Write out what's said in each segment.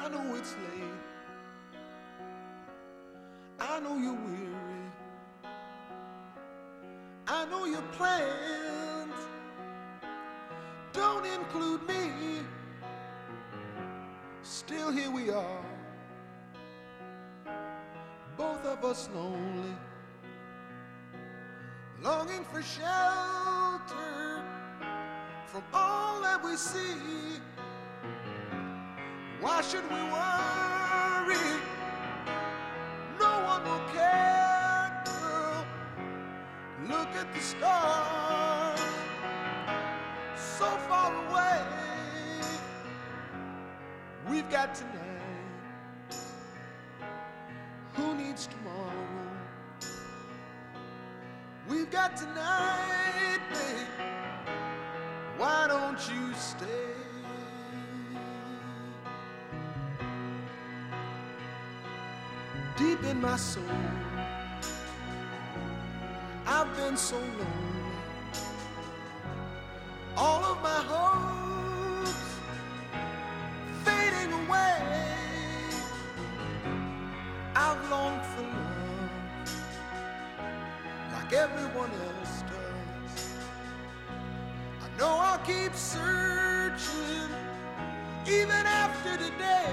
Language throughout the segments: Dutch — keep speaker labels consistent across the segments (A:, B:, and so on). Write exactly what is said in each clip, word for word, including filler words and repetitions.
A: I know it's late. I know you're weary. I know your plans don't include me. Still here we are, both of us lonely, longing for shelter from all that we see. Why should we worry? No one will care, girl. Look at the stars, so far away. We've got tonight. Who needs tomorrow? We've got tonight, babe. Why don't you stay? Deep in my soul, I've been so lonely. All of my hopes fading away. I've longed for love like everyone else does. I know I'll keep searching even after today.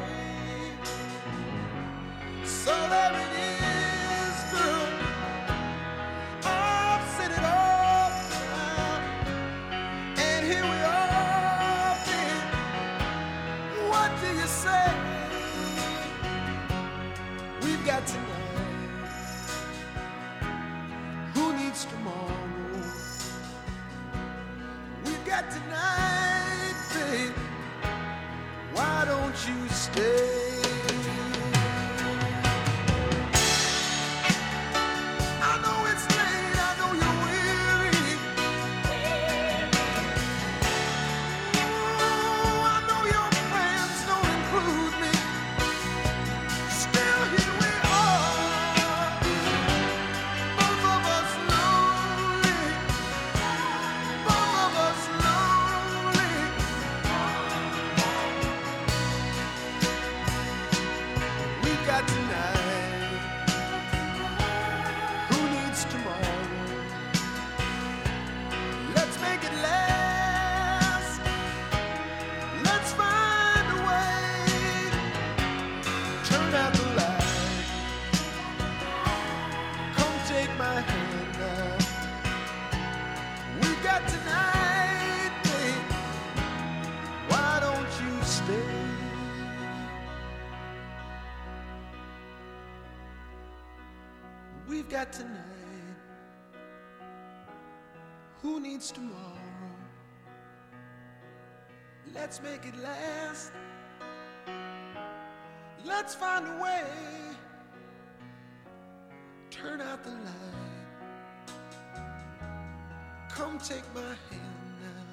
A: So there it is, girl. I've said it all now, and here we are, babe. What do you say? We've got tonight. Who needs tomorrow? We've got tonight, babe. Why don't you stay? We've got tonight. Who needs tomorrow? Let's make it last. Let's find a way. Turn out the light. Come take my hand now.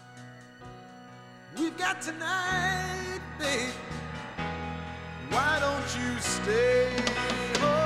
A: We've got tonight, babe. Why don't you stay? Oh.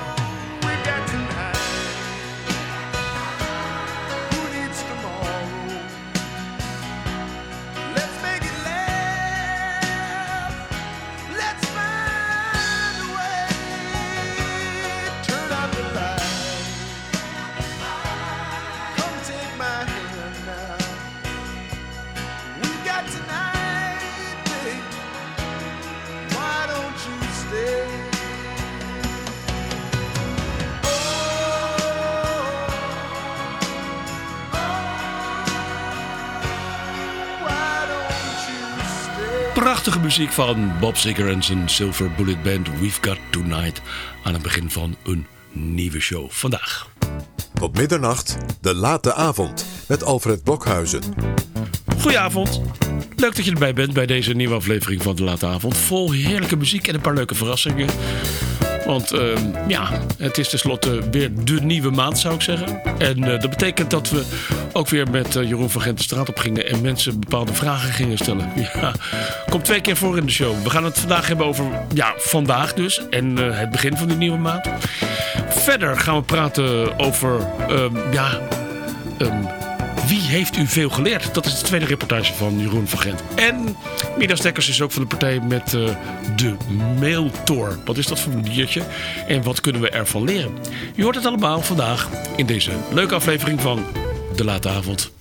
B: Prachtige muziek van Bob Seger en zijn Silver Bullet Band. We've Got Tonight aan het begin van een nieuwe show vandaag.
C: Tot middernacht, de late avond met Alfred Blokhuizen.
B: Goedenavond. Leuk dat je erbij bent bij deze nieuwe aflevering van de late avond. Vol heerlijke muziek en een paar leuke verrassingen. Want uh, ja, het is tenslotte weer de nieuwe maand, zou ik zeggen. En uh, dat betekent dat we ook weer met uh, Jeroen van Gent de straat op gingen en mensen bepaalde vragen gingen stellen. Ja, komt twee keer voor in de show. We gaan het vandaag hebben over, ja, vandaag dus. En uh, het begin van die nieuwe maand. Verder gaan we praten over, um, ja, um, Wie heeft u veel geleerd? Dat is de tweede reportage van Jeroen van Gent. En Midas Dekkers is ook van de partij met uh, de Mailtor. Wat is dat voor een diertje? En wat kunnen we ervan leren? Je hoort het allemaal vandaag in deze leuke aflevering van De Late Avond.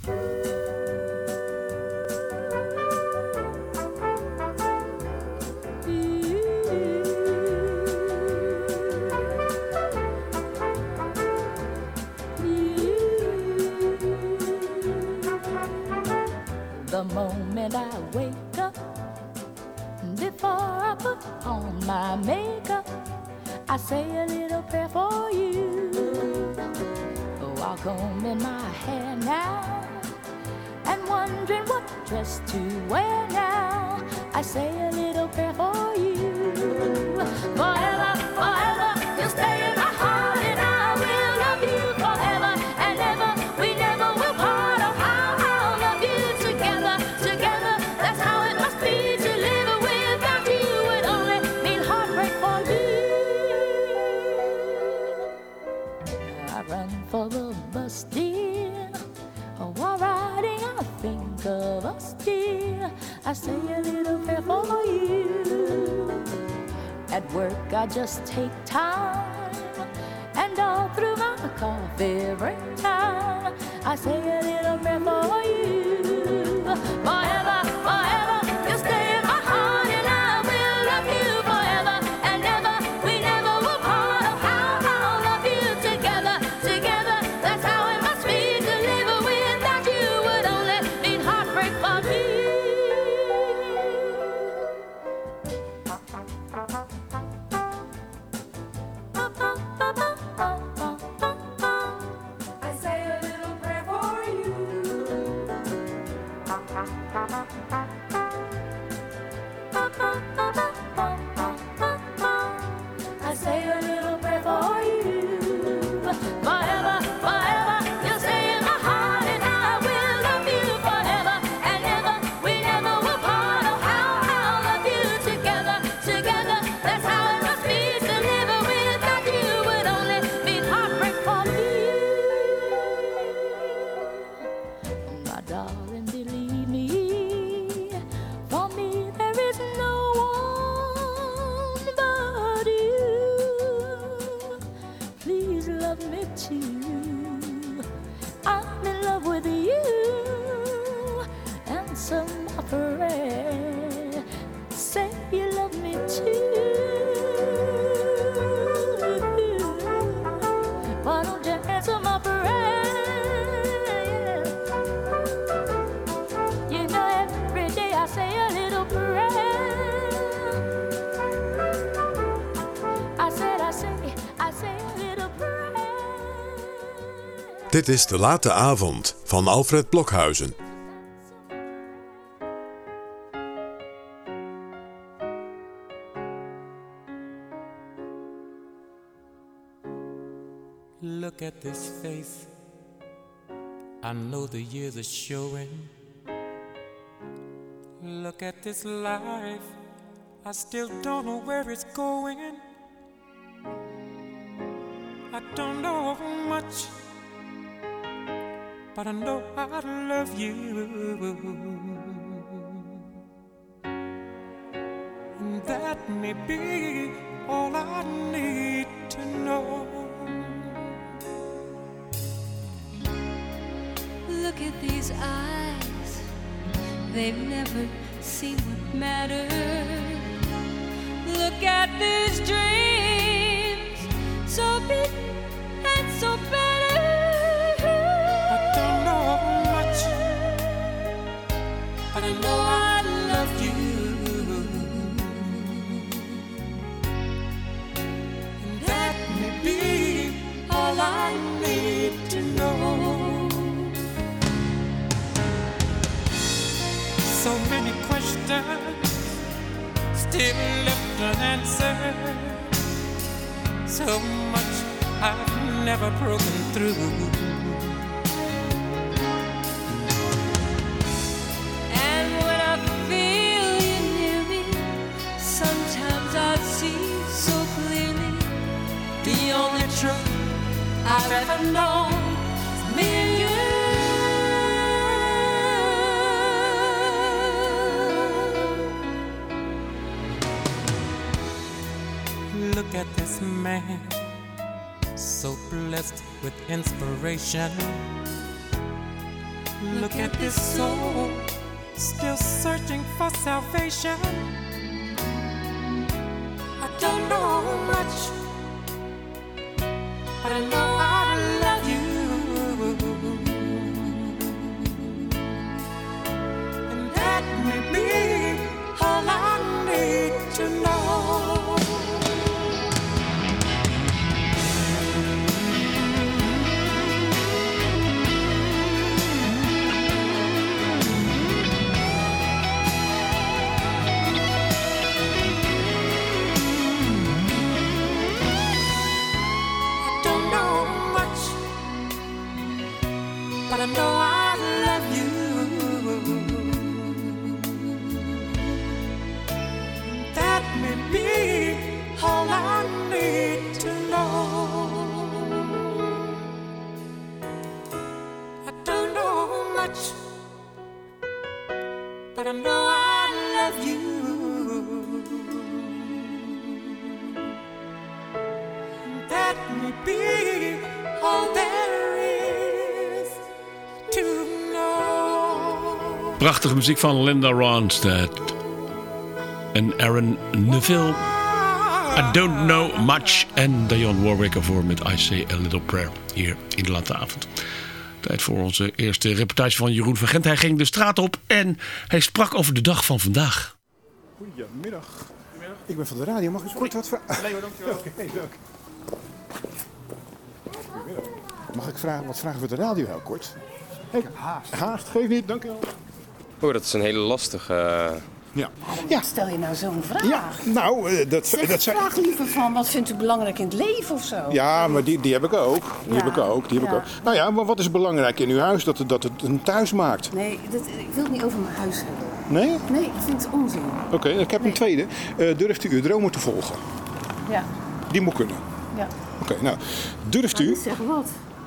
D: The moment I wake up, before I put on my makeup, I say a little prayer for you. While combing my hair now, and wondering what dress to wear now, I say a little prayer for you. Forever, forever, you'll stay in my heart, and I will love you forever and ever. We never will part. Oh, how I'll love you together, together. That's how it must be to live without you. Would only mean heartbreak for you. I run for the bus, dear. While riding, I think of us, dear. I say a little prayer for you. At work, I just take time, and all through my coffee break time, I say a little prayer for you. Forever, forever, you'll stay in my heart, and I will love you forever and ever. We never will part. Oh, how I'll love you together, together. That's how it must be to live without you. Would only mean heartbreak for me.
E: I say a little prayer for you.
D: I say a little prayer for you. Forever, forever, you'll stay in my heart, and I will love you forever and ever. We never will part. Oh, how I'll love you together, together. That's how it must be to live without you. Would only mean heartbreak for me. My darling, believe me, for me there is no one but you. Please love me too. I'm in love with you. Answer my prayer. Say you love me too. Why don't you answer my prayer? You know every day I say a little prayer. I said, I say, I say a little prayer.
C: Dit is De Late Avond van Alfred Blokhuizen.
F: Look at this face. I know the years are showing. Look at this life. I still don't know where it's going. I don't know much, but I know I love you. And that may be all I need to know.
G: Look at these eyes, they've never seen what matters. Look at these dreams, so big and so better.
F: I don't know much, but I know I love you. And that may be all I need to know. So many questions still left unanswered. So much I've never broken through.
G: And when I feel you near me, sometimes I see so clearly
F: The only truth I've ever known is me and you. Look at this man, so blessed with inspiration. Look at this soul, still searching for salvation. I don't know much, but I know I love you. And that may be all I need to know. But I know I love you. That may be all I need to know. I don't know much, but I know I love you. That may be all there is to know.
B: Prachtige muziek van Linda Ronstadt en Aaron Neville. I Don't Know Much. En Dionne Warwick ervoor met I Say A Little Prayer hier in de late avond. Tijd voor onze eerste reportage van Jeroen van Gent. Hij ging de straat op en hij sprak over de dag van vandaag.
H: Goedemiddag. Ik ben van de radio. Mag ik eens kort wat vragen? Nee hoor, dankjewel. Oké, okay, dank. Goedemiddag. Mag ik vragen, wat vragen voor de radio heel kort? Hey, haast. Haast, geef niet, dankjewel.
I: Oh, dat is een hele lastige... Uh...
H: Ja.
J: Ja. Stel je nou zo'n vraag?
H: Ja, nou, uh, dat,
J: zeg,
H: dat zijn...
J: vraag liever van, wat vindt u belangrijk in het leven of zo?
H: Ja, maar die, die heb ik ook. Die ja. heb ik ook, die heb ja. ik ook. Nou ja, maar wat is belangrijk in uw huis? Dat het, dat het een thuis maakt.
J: Nee, dat, ik wil het niet over mijn huis hebben.
H: Nee?
J: Nee, ik vind het onzin.
H: Oké, okay, ik heb nee. een tweede. Uh, durft u uw dromen te volgen?
J: Ja.
H: Die moet kunnen?
J: Ja.
H: Oké, okay, nou, durft u...
J: Zeg wat?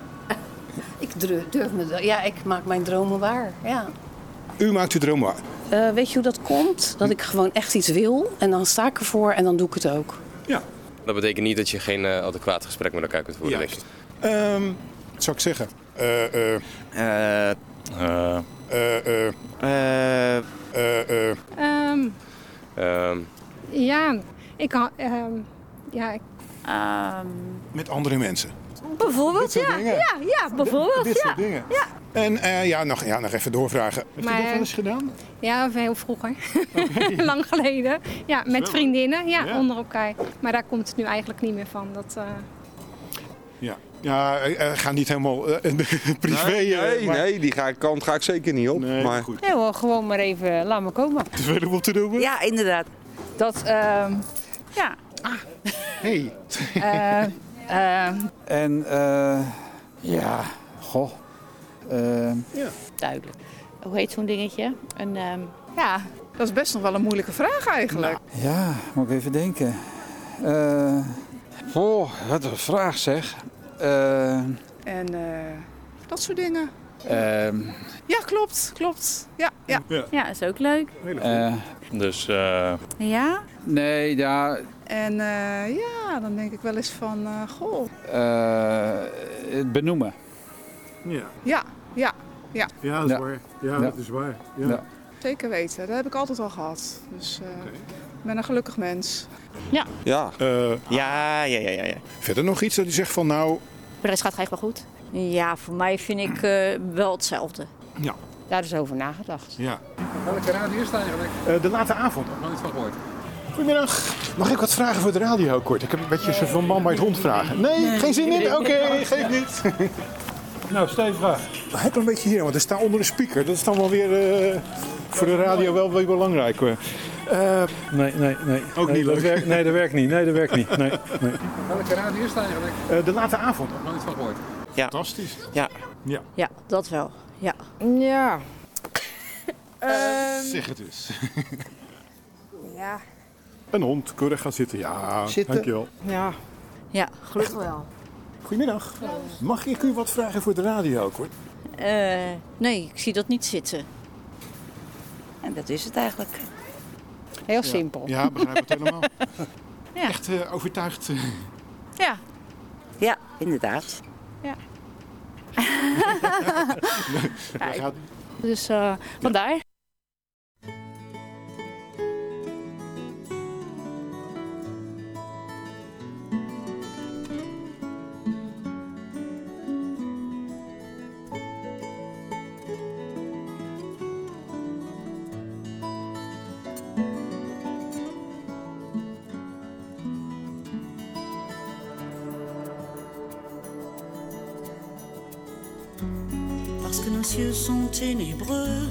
J: Ik durf, durf me... Ja, ik maak mijn dromen waar, ja.
H: U maakt uw dromen waar?
J: Uh, weet je hoe dat komt? Dat ik gewoon echt iets wil en dan sta ik ervoor en dan doe ik het ook.
H: Ja.
I: Dat betekent niet dat je geen uh, adequaat gesprek met elkaar kunt voeren.
H: Juist. Um, wat zou ik zeggen? Uh, uh, uh, uh, uh, uh, uh, uh.
K: Um,
I: um.
K: Ja, ik kan... Um, ja, ik...
J: Um.
H: Met andere mensen?
K: Bijvoorbeeld, ja. ja. Ja, bijvoorbeeld,
H: dit, dit soort
K: ja.
H: dingen.
K: Ja.
H: En uh, ja, nog, ja, nog even doorvragen. Heb
K: maar,
H: je dat wel eens gedaan?
K: Ja, heel vroeger. Okay. Lang geleden. Ja, met vriendinnen, ja, ja, onder elkaar. Maar daar komt het nu eigenlijk niet meer van. Dat, uh...
H: Ja, ja uh, ga niet helemaal uh, privé.
L: Nee, nee,
H: uh, maar...
L: nee, die ga, kant ga ik zeker niet op.
H: Nee,
L: maar...
H: goed.
K: Nee hoor, gewoon maar even, laat me komen.
H: Te veel om te doen?
M: Ja, inderdaad.
K: Dat, uh, ja.
H: Ah, hey.
K: uh, uh...
N: En, uh, ja, goh. Uh,
H: ja.
M: Duidelijk. Hoe heet zo'n dingetje? Een, um...
O: Ja, dat is best nog wel een moeilijke vraag eigenlijk.
N: Nou. Ja, moet ik even denken. Uh, oh, wat een vraag zeg. Uh,
O: en uh, dat soort dingen.
N: Uh,
O: ja, klopt, klopt. Ja, ja.
M: ja. ja, is ook leuk.
N: Uh,
L: dus, uh...
M: Ja?
N: Nee, ja...
O: En uh, ja, dan denk ik wel eens van, uh, goh.
N: Uh, benoemen.
H: Ja.
O: Ja, ja, ja.
H: Ja, dat is ja. waar. Ja, ja, dat is waar. Ja. Ja.
O: Zeker weten, dat heb ik altijd al gehad. Dus uh, okay. Ik ben een gelukkig mens.
M: Ja.
L: Ja.
H: Uh,
M: ja, ja, ja, ja, ja.
H: Verder nog iets dat u zegt van nou...
M: De rest gaat eigenlijk wel goed. Ja, voor mij vind ik uh, wel hetzelfde.
H: Ja.
M: Daar is over nagedacht.
H: Ja.
N: Welke radio is het eigenlijk?
H: Uh, de late avond.
N: Nog nooit van gehoord.
H: Goedemiddag. Mag ik wat vragen voor de radio kort? Ik heb een beetje zo van man bij het hond vragen. Nee, nee geen zin in? Oké, okay, geef niet.
N: Nou, stel je vraag.
H: Heb een beetje hier, want er staat onder de speaker. Dat is dan wel weer uh, voor de radio wel weer belangrijk. Uh,
N: nee, nee, nee.
H: Ook
N: nee,
H: niet
N: dat
H: leuk.
N: Werkt, nee, dat werkt niet. Nee, dat werkt niet. Nee, nee. Welke radio is het eigenlijk?
H: Uh, de late avond.
N: Nog nooit van gehoord.
M: Ja.
H: Fantastisch.
M: Ja.
H: Ja.
M: Ja, dat wel. Ja.
O: Ja.
H: uh, zeg het eens.
O: Ja.
H: Een hond, keurig gaat zitten. Ja,
O: zitten.
H: Dankjewel.
O: Ja.
M: Ja, gelukkig wel.
H: Goedemiddag. Mag ik u wat vragen voor de radio kort?
M: Uh, nee, ik zie dat niet zitten. En dat is het eigenlijk.
O: Heel simpel.
H: Ja, ja begrijp het helemaal.
P: Ja.
H: Echt uh, overtuigd. Uh...
P: Ja.
Q: Ja, inderdaad.
P: Ja.
H: ja, gaat...
P: Dus uh, vandaar.
R: Parce que nos cieux sont ténébreux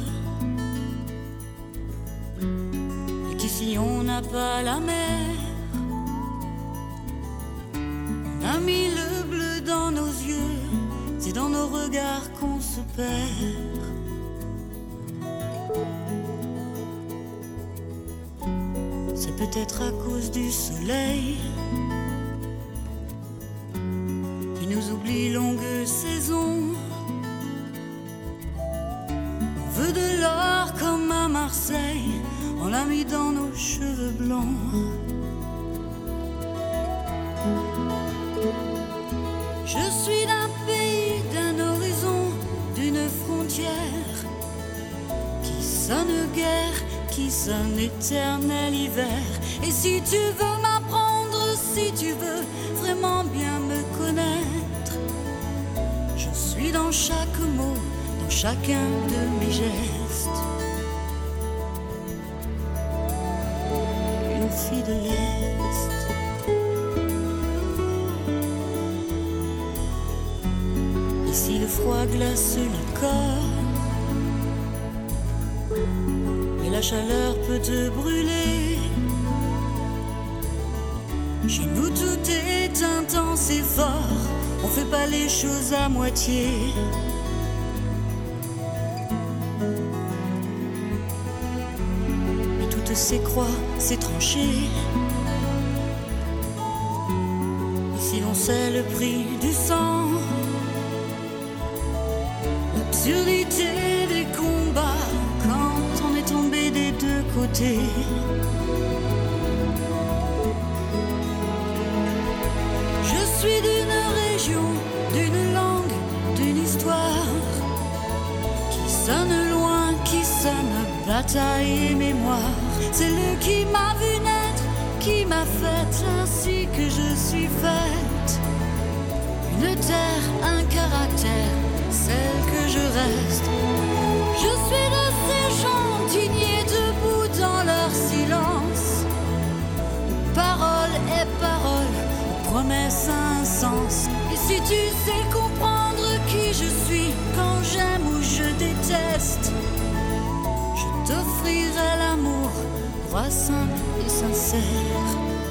R: et qu'ici on n'a pas la mer. On a mis le bleu dans nos yeux, c'est dans nos regards qu'on se perd. C'est peut-être à cause du soleil qui nous oublie longue saison. On veut de l'or comme à Marseille, on l'a mis dans nos cheveux blancs. Je suis d'un pays, d'un horizon, d'une frontière qui sonne guerre, qui sonne éternel hiver. Et si tu veux m'apprendre, si tu veux vraiment bien me connaître, je suis dans chaque mot, dans chacun de mes gestes. Une fille de l'Est. Ici le froid glace le corps, mais la chaleur peut te brûler. Chez nous tout est intense et fort, on fait pas les choses à moitié. Et toutes ces croix, ces tranchées, ici l'on sait le prix du sang. L'absurdité des combats quand on est tombé des deux côtés. Je suis d'une région, d'une langue, d'une histoire qui sonne loin, qui sonne bataille et mémoire. C'est lui qui m'a vu naître, qui m'a faite ainsi que je suis faite. Une terre, un caractère, celle que je reste. Je suis de ces gens dignés debout dans leur silence. Parole et parole, promesse un sens. Et si tu sais comprendre qui je suis quand j'aime ou je déteste, je t'offrirai l'amour, roi simple et sincère,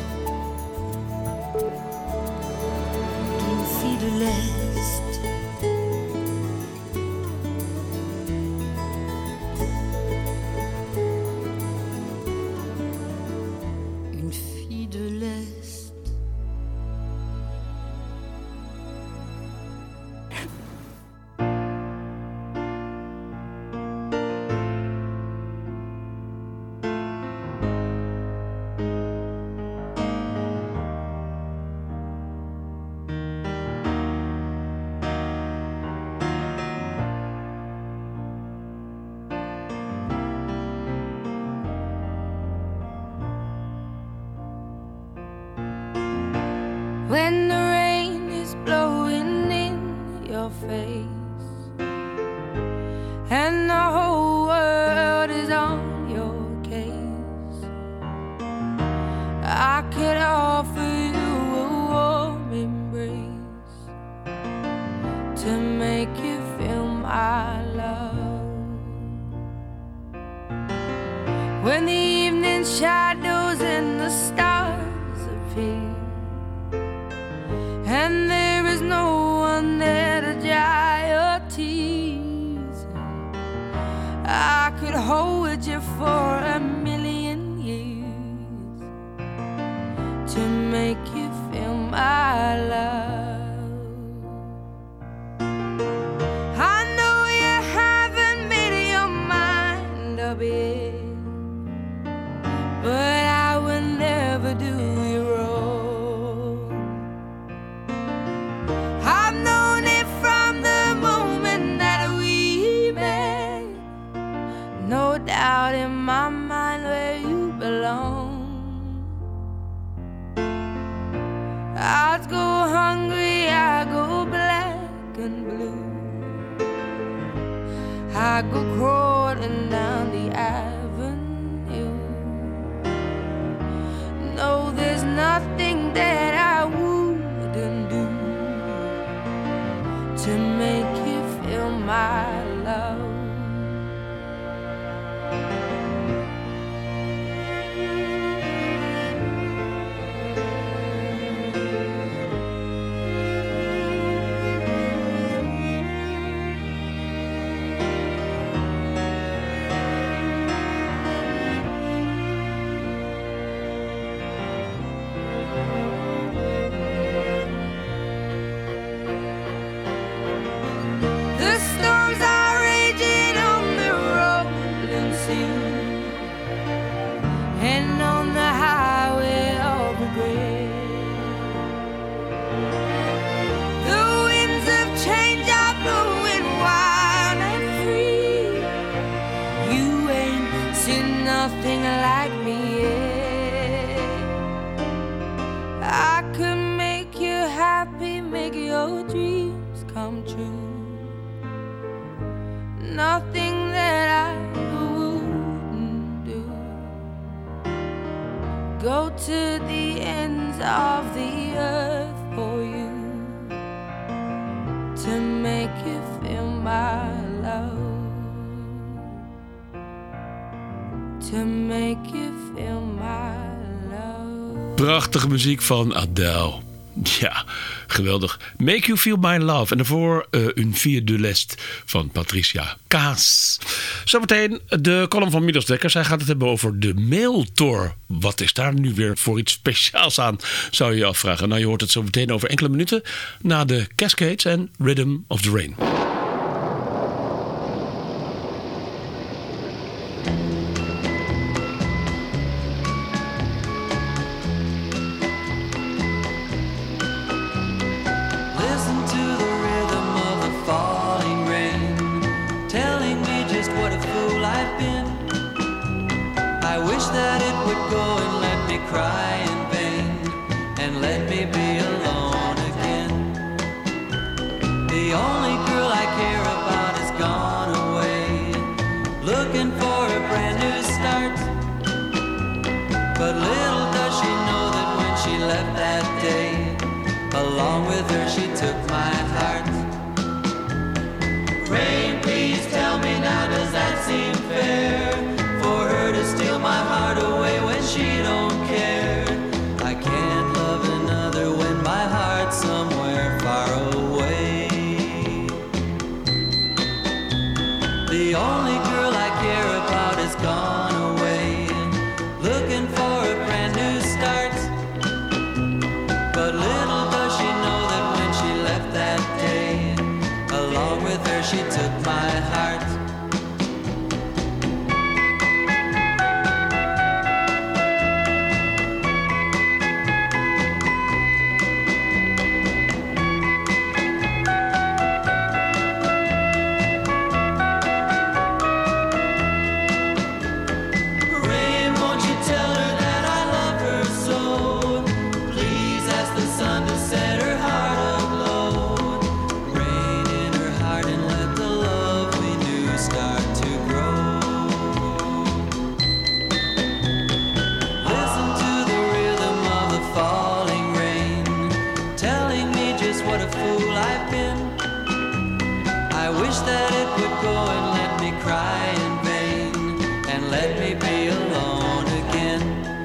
R: d'une fille de l'Est.
G: When the rain is blowing in your face and the whole world is on your case, I could offer you a warm embrace to make you feel my love. When the evening shadows and the stars appear and there is no one there to dry your tears, I could hold you for a million years to make you feel my love. I know you haven't made your mind up yet, but I will never do you wrong. I'd go hungry, I go black and blue. I go crawling down the avenue. No, there's nothing that I wouldn't do to make you feel my love. The storms are raging on the rolling sea and on the highway of regret. The winds of change are blowing wild and free. You ain't seen nothing like me yet. I could make you happy, make your dreams come true. Nothing that I wouldn't do. Go to the ends of the earth for you to make you feel my love. To make you feel my love.
B: Prachtige muziek van Adele. Ja, geweldig. Make You Feel My Love. En daarvoor uh, Une Fille de l'Est van Patricia Kaas. Zometeen de column van Midas Dekkers. Hij gaat het hebben over de mailtor. Wat is daar nu weer voor iets speciaals aan, zou je je afvragen. Nou, je hoort het zo meteen over enkele minuten na de Cascades en Rhythm of the Rain.
F: Listen to the rhythm of the falling rain, telling me just what a fool I've been. I wish that it would go and let me cry in vain, and let me be alone again. The only girl I care about has gone away, looking for a brand new start. But little does she know that when she left that day, along with her she took my heart. Rain, please tell me now, does that seem fair? For her to steal my heart away when she don't care. I can't love another when my heart's somewhere far away. The only girl I care about has gone away, looking for a brand new start. But little does she know that when she left that day, along with her she took my heart. Rain, won't you tell her that I love her so? Please ask the sun to set her heart aglow. Rain in her heart and let the love we knew start to grow. Listen to the rhythm of the falling rain, telling me just what a fool I've been. I wish that it would go and let me cry in vain, and let me be alone again.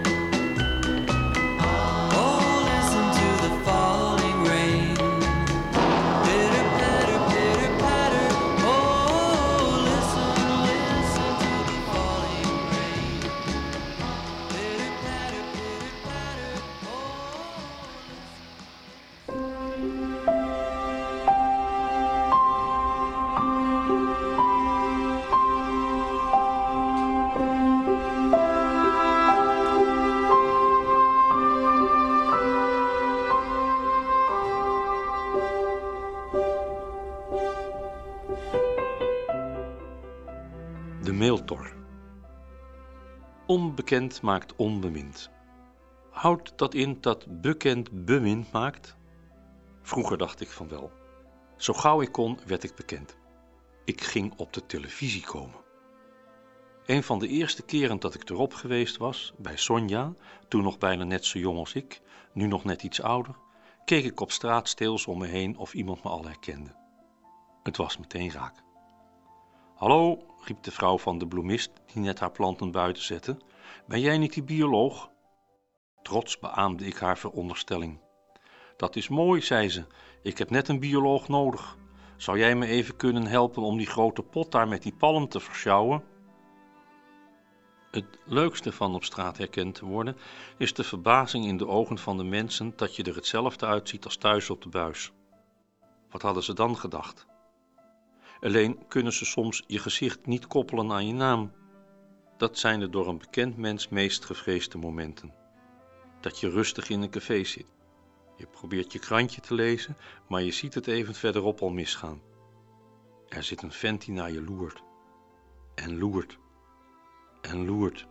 F: Oh, listen to the falling rain. Pitter patter, pitter patter. Oh, listen, listen to the falling rain. Pitter patter, pitter patter.
S: De mailtor. Onbekend maakt onbemind. Houdt dat in dat bekend bemind maakt? Vroeger dacht ik van wel. Zo gauw ik kon, werd ik bekend. Ik ging op de televisie komen. Een van de eerste keren dat ik erop geweest was, bij Sonja, toen nog bijna net zo jong als ik, nu nog net iets ouder, keek ik op straat steels om me heen of iemand me al herkende. Het was meteen raak. Hallo, riep de vrouw van de bloemist die net haar planten buiten zette. Ben jij niet die bioloog? Trots beaamde ik haar veronderstelling. Dat is mooi, zei ze. Ik heb net een bioloog nodig. Zou jij me even kunnen helpen om die grote pot daar met die palm te versjouwen? Het leukste van op straat herkend te worden is de verbazing in de ogen van de mensen dat je er hetzelfde uitziet als thuis op de buis. Wat hadden ze dan gedacht? Alleen kunnen ze soms je gezicht niet koppelen aan je naam. Dat zijn de door een bekend mens meest gevreesde momenten. Dat je rustig in een café zit. Je probeert je krantje te lezen, maar je ziet het even verderop al misgaan. Er zit een vent die naar je loert. En loert. En loert.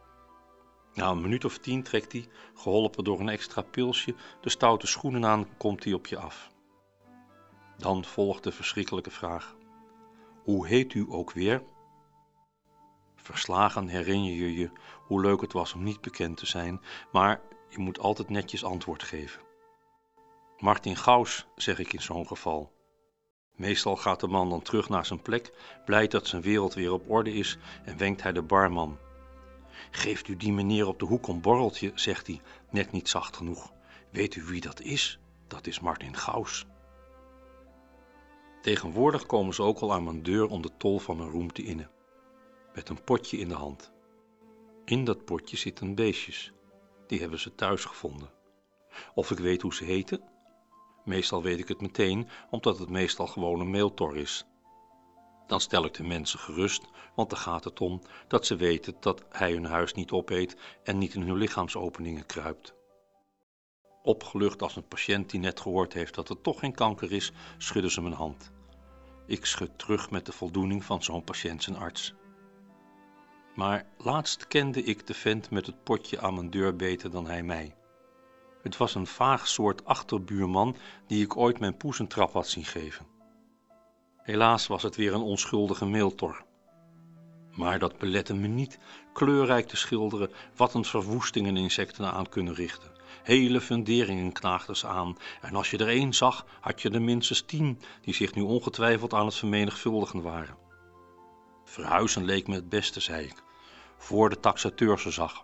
S: Na een minuut of tien trekt hij, geholpen door een extra pilsje, de stoute schoenen aan en komt hij op je af. Dan volgt de verschrikkelijke vraag. Hoe heet u ook weer? Verslagen herinner je je hoe leuk het was om niet bekend te zijn, maar je moet altijd netjes antwoord geven. Martin Gauws, zeg ik in zo'n geval. Meestal gaat de man dan terug naar zijn plek, blij dat zijn wereld weer op orde is, en wenkt hij de barman. Geeft u die meneer op de hoek een borreltje, zegt hij, net niet zacht genoeg. Weet u wie dat is? Dat is Martin Gauws. Tegenwoordig komen ze ook al aan mijn deur om de tol van mijn roem te innen. Met een potje in de hand. In dat potje zitten beestjes. Die hebben ze thuis gevonden. Of ik weet hoe ze heten? Meestal weet ik het meteen, omdat het meestal gewoon een meeltor is. Dan stel ik de mensen gerust, want er gaat het om dat ze weten dat hij hun huis niet opeet en niet in hun lichaamsopeningen kruipt. Opgelucht als een patiënt die net gehoord heeft dat het toch geen kanker is, schudden ze mijn hand. Ik schud terug met de voldoening van zo'n patiënt zijn arts. Maar laatst kende ik de vent met het potje aan mijn deur beter dan hij mij. Het was een vaag soort achterbuurman die ik ooit mijn poes een trap had zien geven. Helaas was het weer een onschuldige meeltor. Maar dat belette me niet kleurrijk te schilderen wat een verwoestingen insecten aan kunnen richten. Hele funderingen knaagden ze aan, en als je er één zag, had je er minstens tien die zich nu ongetwijfeld aan het vermenigvuldigen waren. Verhuizen leek me het beste, zei ik, voor de taxateur ze zag.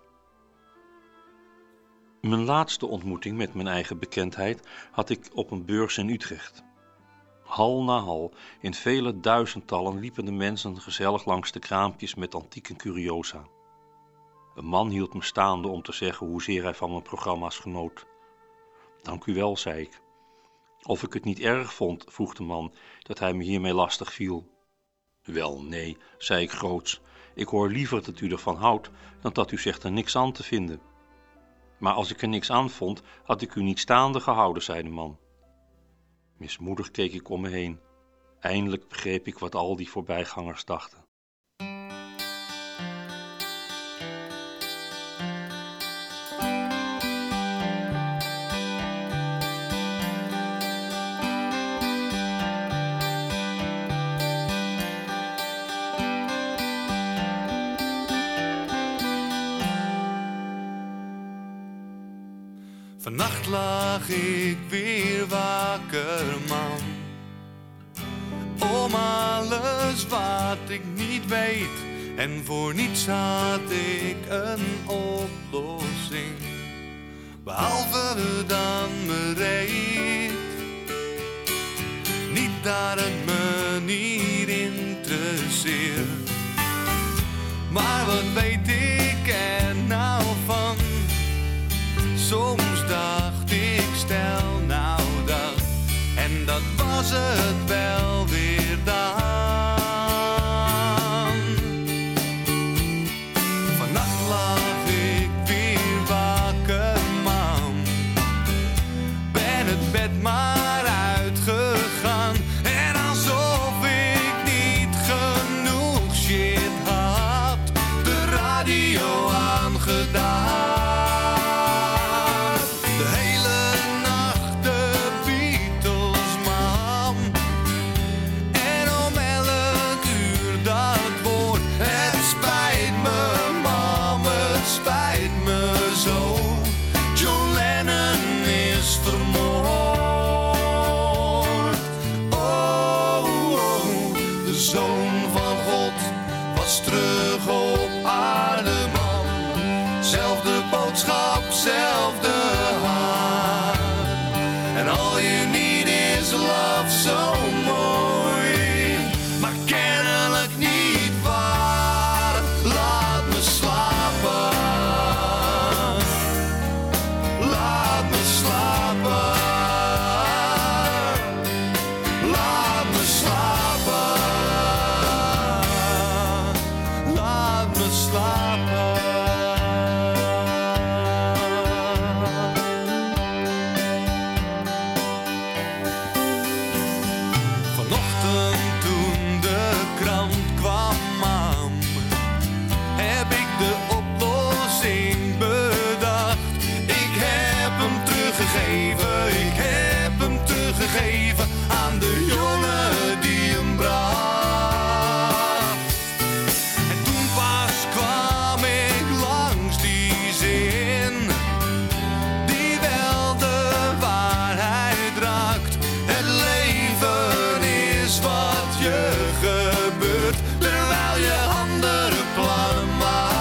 S: Mijn laatste ontmoeting met mijn eigen bekendheid had ik op een beurs in Utrecht. Hal na hal, in vele duizendtallen liepen de mensen gezellig langs de kraampjes met antieke curiosa. Een man hield me staande om te zeggen hoezeer hij van mijn programma's genoot. Dank u wel, zei ik. Of ik het niet erg vond, vroeg de man, dat hij me hiermee lastig viel. Wel, nee, zei ik groots. Ik hoor liever dat u ervan houdt, dan dat u zegt er niks aan te vinden. Maar als ik er niks aan vond, had ik u niet staande gehouden, zei de man. Mismoedig keek ik om me heen. Eindelijk begreep ik wat al die voorbijgangers dachten.
A: Vannacht lag ik weer wakker, man, om alles wat ik niet weet. En voor niets had ik een oplossing, behalve dan bereid. Niet dat het me niet interesseert, maar wat weet ik er nou van? Soms dacht ik, stel nou dat, en dat was het wel weer dan. Vannacht lag ik weer wakker, man, ben het bed maar uitgegaan, en alsof ik niet genoeg shit had, de radio aangedaan. vermoord. Oh, oh, de Zoon van God was terug op aarde, man. Zelfde boodschap, zelfde haar. En all you need is love, so mooi. Maar kennelijk niet waar. Laat me slapen. Laat me slapen. Laat me slapen. Laat me slapen. Vanochtend toen de krant kwam aan, heb ik de oplossing bedacht. Ik heb hem teruggegeven, ik heb hem teruggegeven aan de jongen die hem bracht. En toen pas kwam ik langs die zin, die wel de waarheid raakt. Het leven is wat je gebeurt, terwijl je andere plannen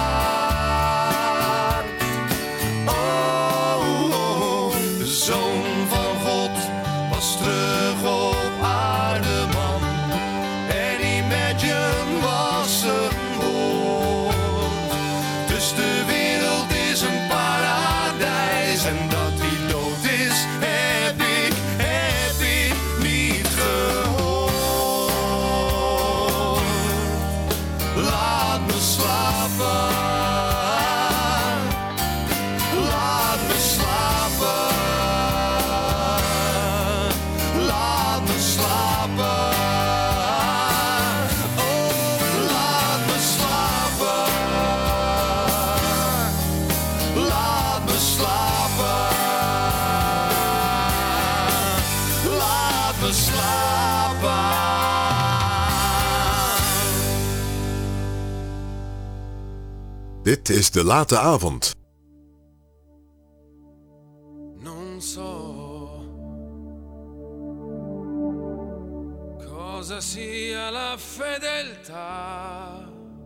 A: maakt. Oh, oh, de Zoon van God was terug op aarde, man. En Imagine was een woord. Dus de wereld is een paradijs. En dat hij dood is, heb ik, heb ik niet gehoord. Laat me slapen. Laat me slapen. Laat me slapen. Oh, laat me slapen. Laat me slapen. Laat me slapen.
C: Dit is De Late Avond.
A: Non so cosa sia la fedeltà,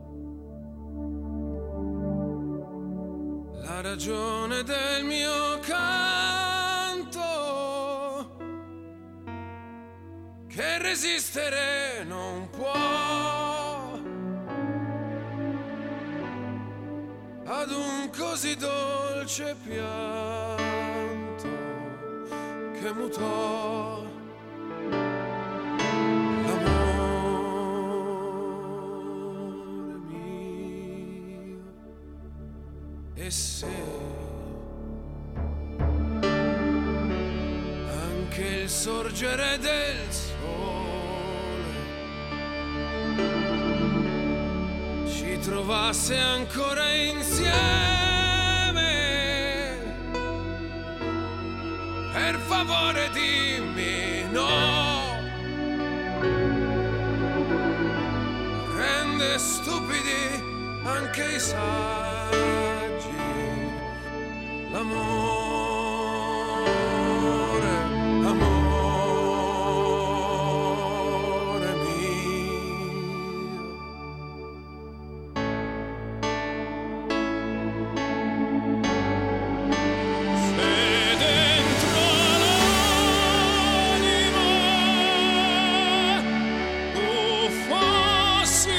A: la ragione del mio canto, che resistere non può ad un così dolce pianto che mutò l'amore mio. E se anche il sorgere del sole ci trovasse ancora insieme, per favore dimmi no. Rende stupidi anche i saggi l'amore, amore mio. Se dentro l'anima tu fossi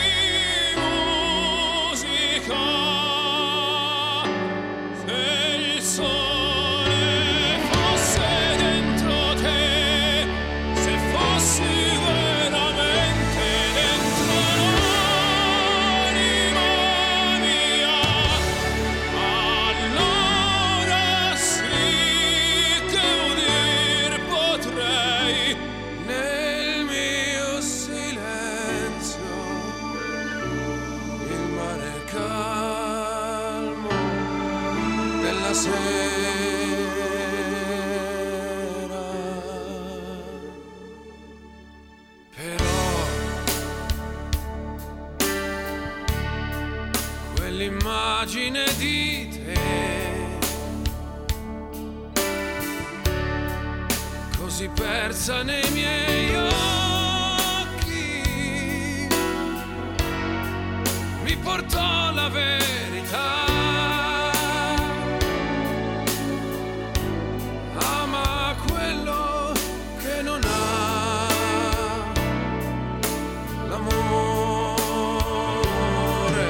A: musica, se il sole fosse dentro te, se fossi veramente dentro l'anima mia, allora sì che udir potrei nel mio silenzio il mare calmo della sera. Però quell'immagine di te
T: così persa nei miei occhi, mi portò la verità. Ama quello che non ha l'amore,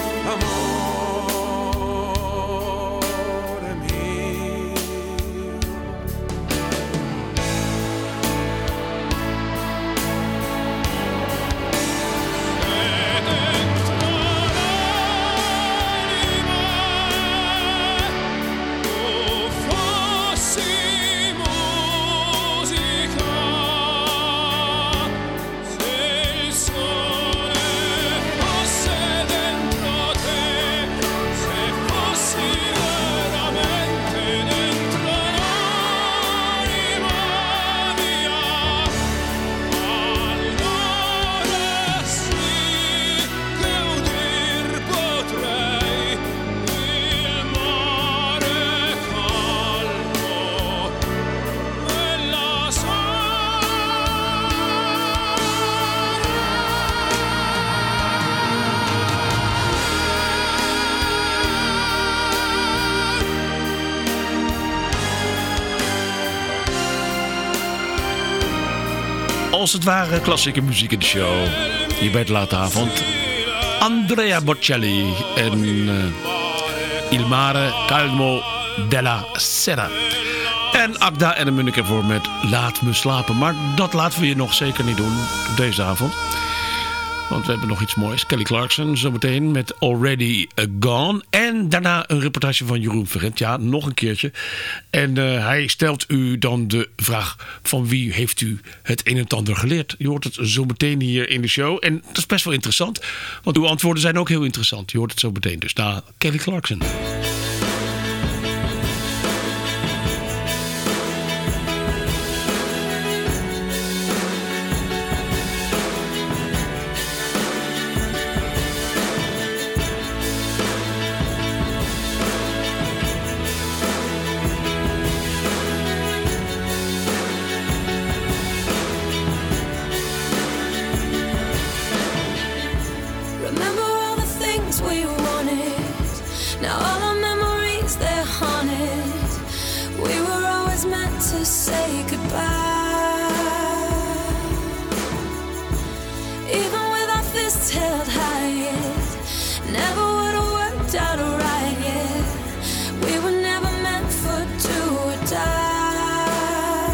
T: amore mio. E dentro l'anima tu fossi musica, se il sole fosse dentro te, se fossi veramente dentro l'anima mia, allora sì che udir potrei il mare calmo della
B: Als het ware klassieke muziek in de show. Hier bij de late avond. Andrea Bocelli en uh, Il Mare Calmo della Sera. En Agda en de Munnik ervoor met Laat me slapen. Maar dat laten we je nog zeker niet doen deze avond. Want we hebben nog iets moois. Kelly Clarkson zometeen met Already Gone. En daarna een reportage van Jeroen Verrent. Ja, nog een keertje. En uh, hij stelt u dan de vraag: van wie heeft u het een en ander geleerd? Je hoort het zometeen hier in de show. En dat is best wel interessant. Want uw antwoorden zijn ook heel interessant. Je hoort het zo meteen. Dus na Kelly Clarkson.
R: Remember all the things we wanted. Now all our memories, they're haunted. We were always meant to say goodbye. Even with our fists held high, yet never would have worked out right, yet we were never meant for do or die.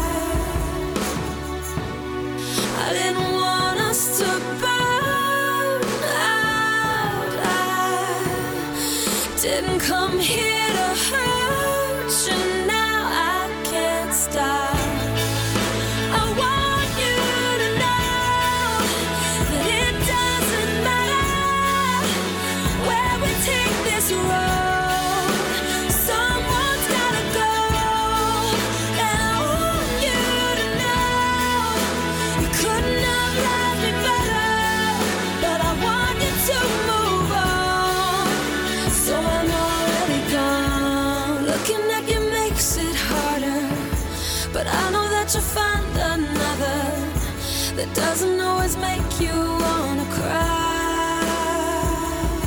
R: I didn't want us to burn out. I didn't come here to hurt you. Now I can't stop. I want you to know that it doesn't matter where we take this road. Someone's gotta go, and I want you to know you couldn't have loved me better, but I want you to move on. So I'm already gone. Looking at you makes it harder, but I know that you'll find another that doesn't always make you wanna cry.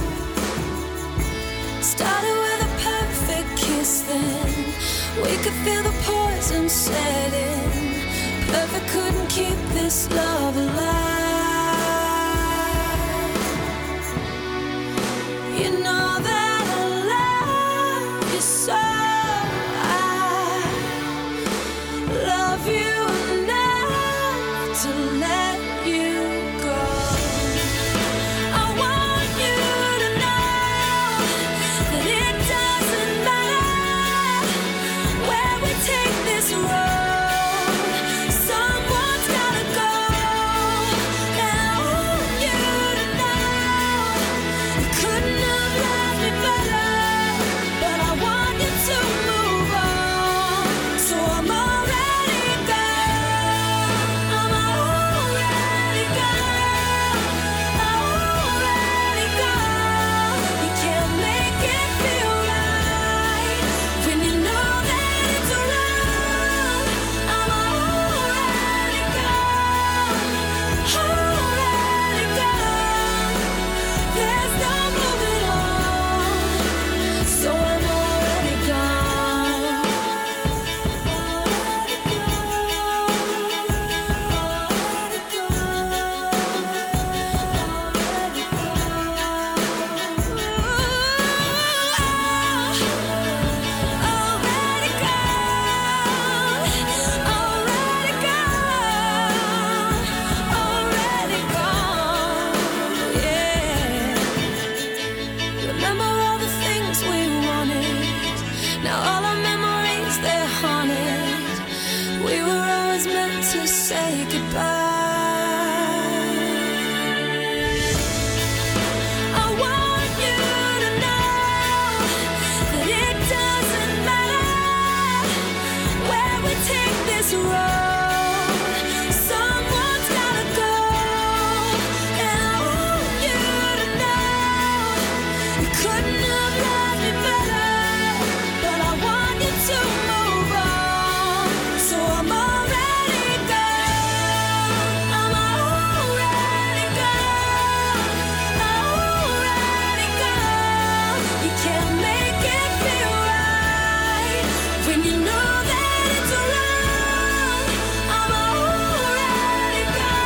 R: Started with a perfect kiss, then we could feel the poison setting. Perfect couldn't keep this love alive. You know that I love you so. I love you enough to let you go. I want you to know that it doesn't matter where we take this road. Someone's gotta go, to say goodbye. I want you to know that it doesn't matter where we take this road. Someone's gotta go, and I want you to know you couldn't have loved me better, but I want you to move on. So I'm already gone. I'm already gone. Already gone. You can't make it feel right when you know that it's wrong. I'm already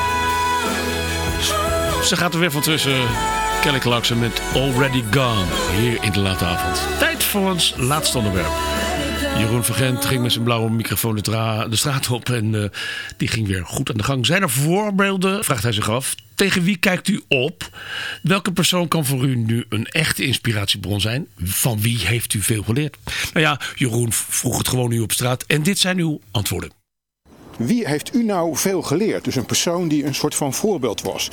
R: gone.
B: Ze gaat er weer van tussen. Kelly Clarkson met Already Gone. Hier in de late avond. Tijd voor ons laatste onderwerp. Jeroen Vergent ging met zijn blauwe microfoon de, dra- de straat op. En uh, die ging weer goed aan de gang. Zijn er voorbeelden, vraagt hij zich af. Tegen wie kijkt u op? Welke persoon kan voor u nu een echte inspiratiebron zijn? Van wie heeft u veel geleerd? Nou ja, Jeroen vroeg het gewoon nu op straat. En dit zijn uw antwoorden.
H: Wie heeft u nou veel geleerd? Dus een persoon die een soort van voorbeeld was.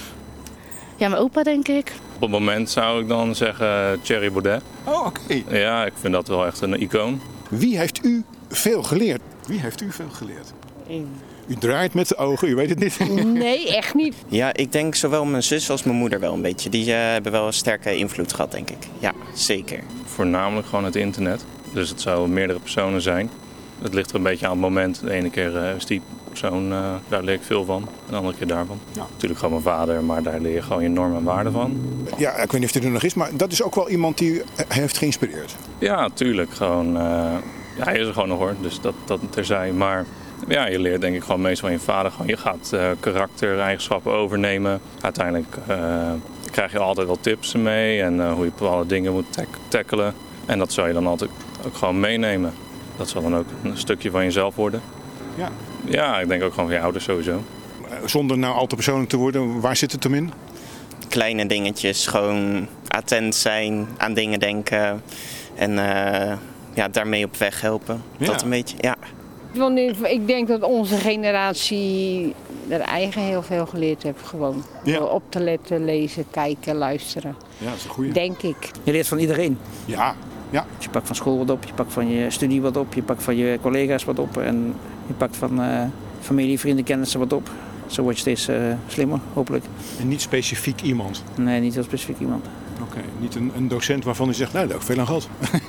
P: Ja, mijn opa denk ik.
L: Op het moment zou ik dan zeggen Thierry Baudet.
H: Oh, oké. Okay.
L: Ja, ik vind dat wel echt een icoon.
H: Wie heeft u veel geleerd? Wie heeft u veel geleerd? U draait met de ogen, u weet het niet.
P: Nee, echt niet.
U: Ja, ik denk zowel mijn zus als mijn moeder wel een beetje. Die uh, hebben wel een sterke invloed gehad, denk ik. Ja, zeker.
L: Voornamelijk gewoon het internet. Dus het zou meerdere personen zijn. Het ligt er een beetje aan het moment. De ene keer uh, is die persoon, uh, daar leer ik veel van. En de andere keer daarvan. Ja. Natuurlijk gewoon mijn vader, maar daar leer je gewoon je normen en waarden van.
H: Ja, ik weet niet of het er nog is, maar dat is ook wel iemand die u heeft geïnspireerd.
L: Ja, tuurlijk. Gewoon, uh, ja, hij is er gewoon nog hoor, dus dat, dat terzij. Maar ja, je leert denk ik gewoon meestal van je vader. Gewoon, je gaat uh, karaktereigenschappen overnemen. Uiteindelijk uh, krijg je altijd wel tips mee en uh, hoe je bepaalde dingen moet tak- tackelen. En dat zou je dan altijd ook gewoon meenemen. Dat zal dan ook een stukje van jezelf worden.
H: Ja.
L: Ja, ik denk ook gewoon van je ouders sowieso.
H: Zonder nou al te persoonlijk te worden, waar zit het hem in?
U: Kleine dingetjes, gewoon attent zijn, aan dingen denken en uh, ja, daarmee op weg helpen. Ja. Dat een beetje, ja.
V: Want ik denk dat onze generatie er eigen heel veel geleerd heeft gewoon. Ja. Op te letten, lezen, kijken, luisteren.
H: Ja, dat is een goeie.
V: Denk ik.
W: Je leert van iedereen.
H: Ja. Ja.
W: Je pakt van school wat op, je pakt van je studie wat op, je pakt van je collega's wat op en je pakt van uh, familie, vrienden, kennissen wat op. Zo word je steeds uh, slimmer, hopelijk.
H: En niet specifiek iemand?
W: Nee, niet heel specifiek iemand.
H: Oké, okay. Niet een, een docent waarvan u zegt, nou, daar heb ik veel aan gehad.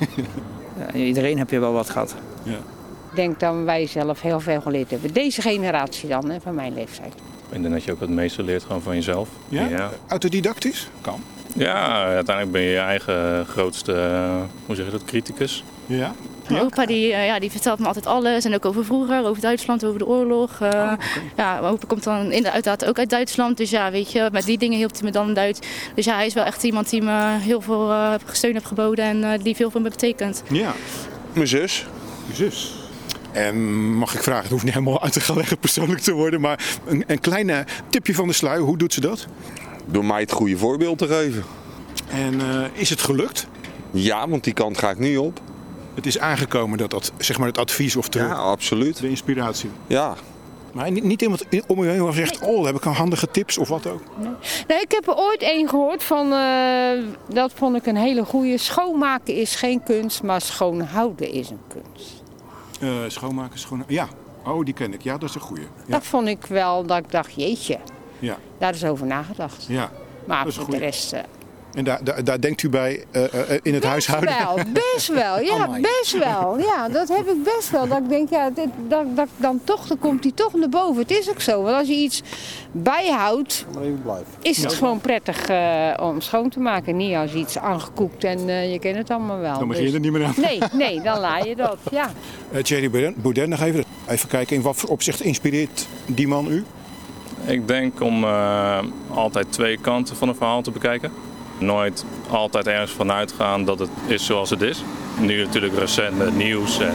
W: Ja, iedereen heb je wel wat gehad.
H: Ja.
V: Ik denk dat wij zelf heel veel geleerd hebben. Deze generatie dan, hè, van mijn leeftijd.
L: Ik denk dat je ook het meeste leert gewoon van jezelf.
H: Ja? Ja. Autodidactisch? Kan.
L: Ja, uiteindelijk ben je je eigen grootste, uh, hoe zeg je dat, criticus.
H: Ja.
P: Mijn opa die, uh, ja, die vertelt me altijd alles. En ook over vroeger, over Duitsland, over de oorlog. Uh, oh, okay. Ja, mijn opa komt dan inderdaad ook uit Duitsland. Dus ja, weet je, met die dingen hielp hij me dan Duits. Dus ja, hij is wel echt iemand die me heel veel uh, steun heeft geboden. En uh, die veel voor me betekent.
H: Ja. Mijn zus. Je zus. En mag ik vragen, het hoeft niet helemaal uit te gaan leggen persoonlijk te worden. Maar een, een klein tipje van de sluier, hoe doet ze dat?
X: Door mij het goede voorbeeld te geven.
H: En uh, is het gelukt?
X: Ja, want die kant ga ik nu op.
H: Het is aangekomen dat dat, zeg maar, het advies of de,
X: ja, absoluut.
H: de inspiratie.
X: Ja.
H: Maar niet, niet iemand om u heen zegt, oh, heb ik een handige tips of wat ook?
V: Nee, nee ik heb er ooit één gehoord van, uh, dat vond ik een hele goeie. Schoonmaken is geen kunst, maar schoonhouden is een kunst.
H: Uh, schoonmaken, schoon... Ja, oh, die ken ik. Ja, dat is een goeie. Ja.
V: Dat vond ik wel, dat ik dacht, jeetje,
H: ja.
V: Daar is over nagedacht.
H: Ja.
V: Maar voor de rest... Uh,
H: En daar, daar, daar denkt u bij uh, uh, in het
V: best
H: huishouden?
V: Wel, best wel, ja, oh best wel. Ja, dat heb ik best wel. Dat ik denk, ja, dit, dat, dat, dan toch, dan komt hij toch naar boven. Het is ook zo, want als je iets bijhoudt, is het ja. gewoon prettig uh, om schoon te maken. Niet als je iets aangekoekt en uh, je kent het allemaal wel.
H: Dan begin je dus, er niet meer aan.
V: Nee, nee, dan laat je dat, ja.
H: Uh, Thierry Baudet nog even. Even kijken, in wat voor opzicht inspireert die man u?
L: Ik denk om uh, altijd twee kanten van een verhaal te bekijken. Nooit altijd ergens vanuit gaan dat het is zoals het is. Nu natuurlijk recent met het nieuws en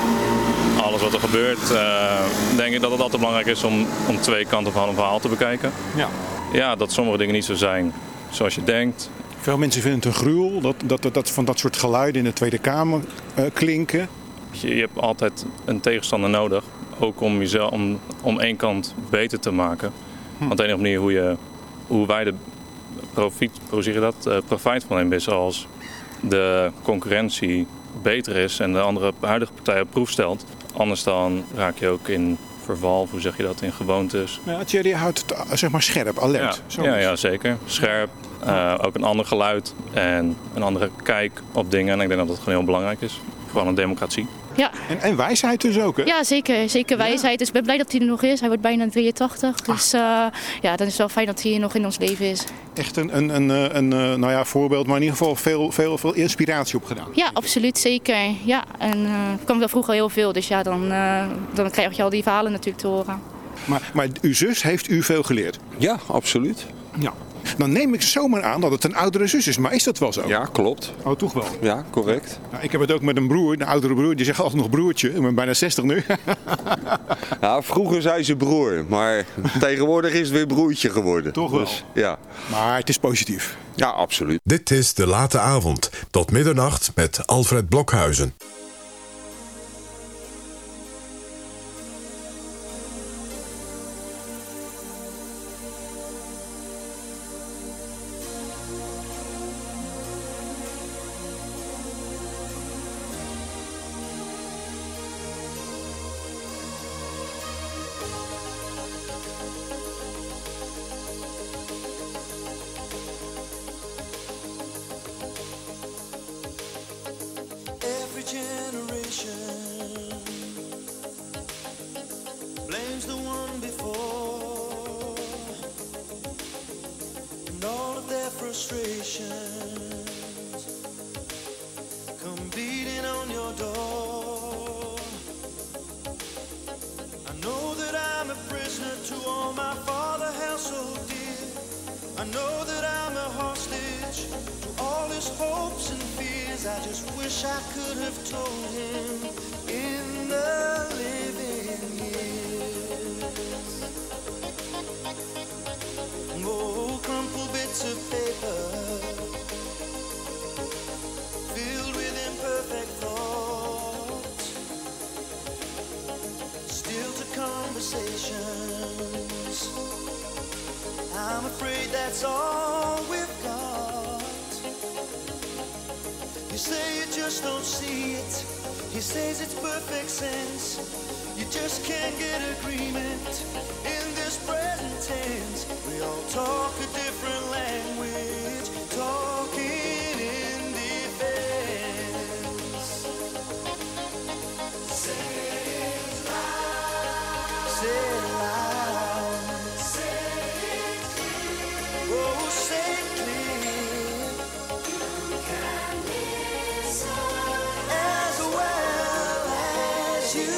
L: alles wat er gebeurt, uh, denk ik dat het altijd belangrijk is om, om twee kanten van een verhaal te bekijken.
H: Ja.
L: Ja, dat sommige dingen niet zo zijn zoals je denkt.
H: Veel mensen vinden het een gruwel dat, dat, dat, dat van dat soort geluiden in de Tweede Kamer uh, klinken.
L: Je, je hebt altijd een tegenstander nodig. ook om jezelf, om, om één kant beter te maken. Hm. Want de enige manier hoe, je, hoe wij de profit, hoe zeg je dat, uh, profijt van hebben is als de concurrentie beter is en de andere huidige partij op proef stelt. Anders dan raak je ook in verval, hoe zeg je dat, in gewoontes.
H: Nou, Thierry houdt het zeg maar scherp, alert.
L: Ja, ja, ja, zeker. Scherp. Uh, ook een ander geluid en een andere kijk op dingen. En ik denk dat dat gewoon heel belangrijk is. Vooral een democratie.
K: Ja.
H: En, en wijsheid dus ook, hè?
K: Ja, zeker. Zeker wijsheid. Dus ik ben blij dat hij er nog is. Hij wordt bijna drieëntachtig. Dus uh, ja, dan is het wel fijn dat hij hier nog in ons leven is.
H: Echt een, een, een, een, een nou ja, voorbeeld, maar in ieder geval veel, veel, veel inspiratie opgedaan.
K: Ja, absoluut. Zeker. Ja, en uh, ik kwam wel vroeger heel veel. Dus ja, dan, uh, dan krijg je al die verhalen natuurlijk te horen.
H: Maar, maar uw zus heeft u veel geleerd?
X: Ja, absoluut.
H: Ja. Dan neem ik zomaar aan dat het een oudere zus is. Maar is dat wel zo?
X: Ja, klopt.
H: Oh, toch wel?
X: Ja, correct.
H: Nou, ik heb het ook met een broer, een oudere broer. Die zegt altijd nog broertje. Ik ben bijna zestig nu.
X: Ja, vroeger zei ze broer. Maar tegenwoordig is het weer broertje geworden.
H: Toch wel?
X: Dus, ja.
H: Maar het is positief.
X: Ja, absoluut.
C: Dit is De Late Avond. Tot middernacht met Alfred Blokhuizen.
T: I'm afraid that's all we've got. You say you just don't see it. He says it's perfect sense. You just can't get agreement in this present tense. We all talk a different language, talking in defense. Say it loud. Say it loud. Say it clear. Oh, say it clear. You can listen as well as you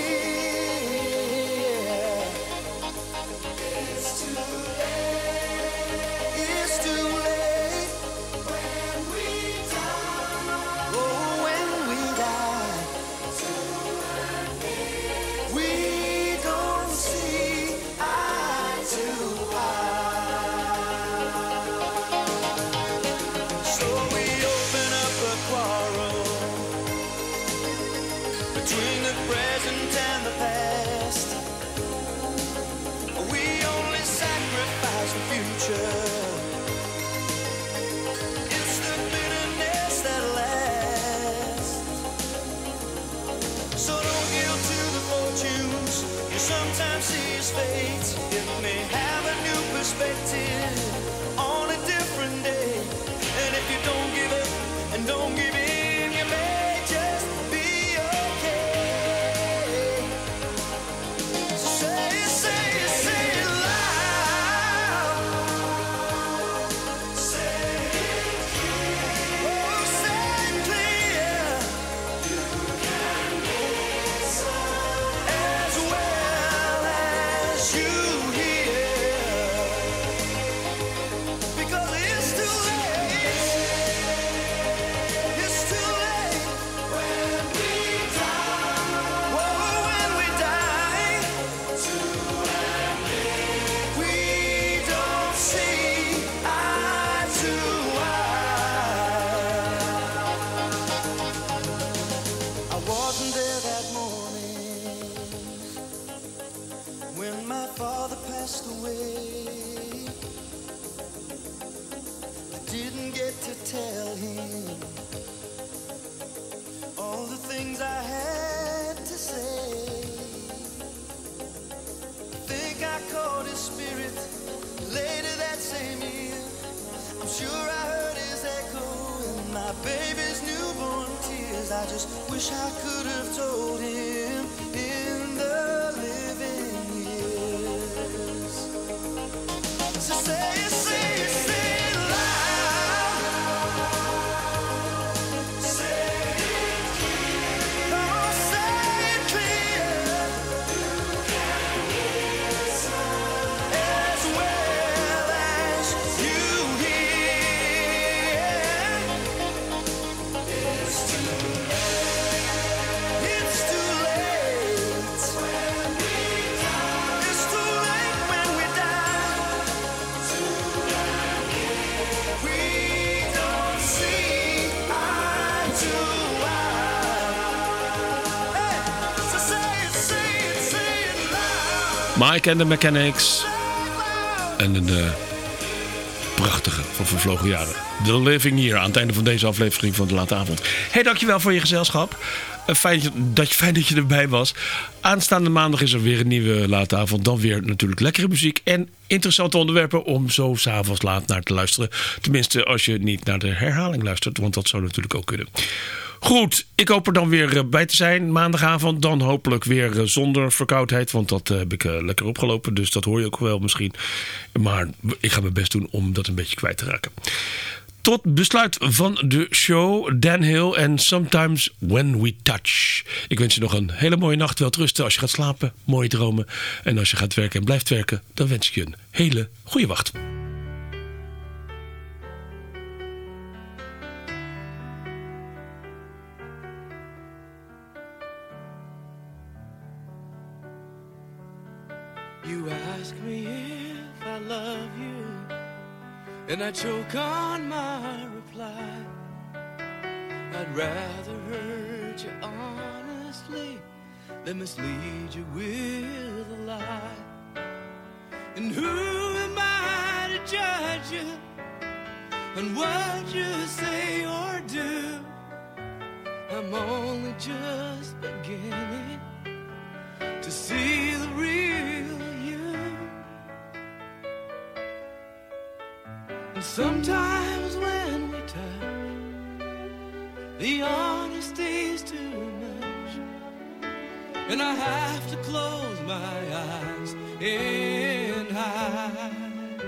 T: hear. It's too late. It's too late when we die. Oh, when we die. We don't see eye to eye. So we open up a quarrel between the present and the past. We only sacrifice the future. It's the bitterness that lasts. So don't yield to the fortunes you sometimes see as fate. It may have a new perspective on a different day. And if you don't give up and don't give in, you may just be okay. So say it, say it, say it loud. Say it clear. Oh, say it clear. You can listen as well as you hear. Because it's too late. passed away. I didn't get to tell him all the things I had to say. I think I caught his spirit later that same year. I'm sure I heard his echo in my baby's newborn tears. I just wish I could have told him in the living years. So say it, say it, say it loud. Say it clear. Oh, say it clear. You can listen as well as you hear. It's too late. It's too late when we die. It's too late when we die. We don't see eye to eye. Hey, so say it, say it, say it loud.
B: Mike and the Mechanics. En een uh, prachtige van vervlogen jaren. The Living Year aan het einde van deze aflevering van de Late Avond. Hey, dankjewel voor je gezelschap. Uh, fijn, dat je, fijn dat je erbij was. Aanstaande maandag is er weer een nieuwe Late Avond. Dan weer natuurlijk lekkere muziek en interessante onderwerpen om zo s'avonds laat naar te luisteren. Tenminste, als je niet naar de herhaling luistert, want dat zou natuurlijk ook kunnen. Goed, ik hoop er dan weer bij te zijn maandagavond. Dan hopelijk weer zonder verkoudheid, want dat heb ik lekker opgelopen. Dus dat hoor je ook wel misschien. Maar ik ga mijn best doen om dat een beetje kwijt te raken. Tot besluit van de show, Dan Hill en Sometimes When We Touch. Ik wens je nog een hele mooie nacht. Wel rusten als je gaat slapen, mooie dromen. En als je gaat werken en blijft werken, dan wens ik je een hele goede wacht.
D: You ask me if I love you, and I choke on my reply. I'd rather hurt you honestly than mislead you with a lie. And who am I to judge you on what you say or do? I'm only just beginning to see the real you. And sometimes when we touch, the honesty's too much, and I have to close my eyes and hide.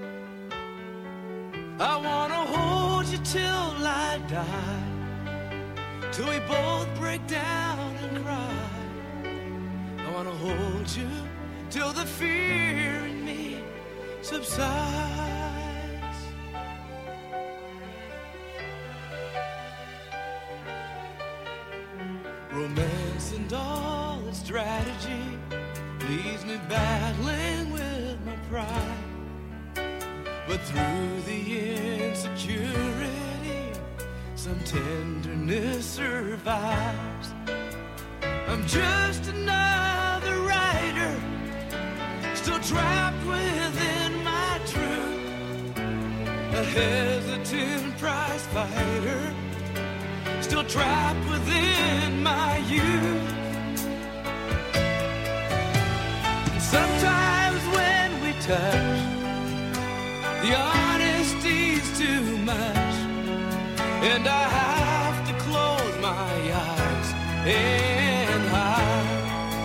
D: I wanna hold you till I die, till we both break down and cry. I wanna hold you till the fear in me subsides. Romance and all its strategy leaves me battling with my pride. But through the insecurity, some tenderness survives. I'm just another writer, still trapped within my truth. A hesitant prize fighter, still trapped within my youth. And sometimes when we touch, the honesty's too much, and I have to close my eyes and hide.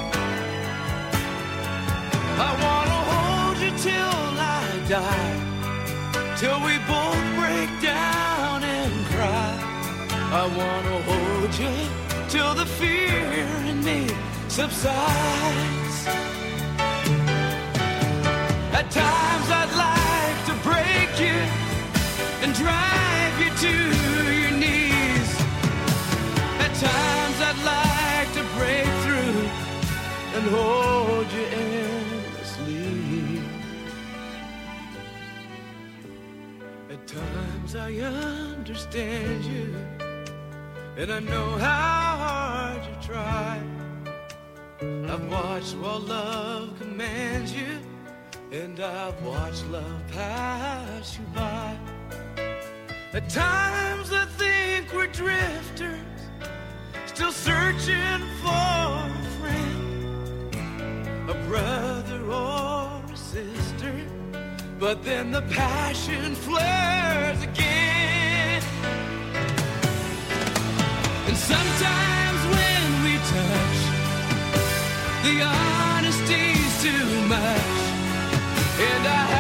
D: I wanna hold you till I die, till we both break down and cry. I wanna hold you till the fear in me subsides. At times I'd like to break you and drive you to your knees. At times I'd like to break through and hold you endlessly. At times I understand you, and I know how hard you try. I've watched while love commands you and I've watched love pass you by. At times I think we're drifters, still searching for a friend, a brother or a sister. But then the passion flares again. And sometimes when we touch, the honesty's too much. And I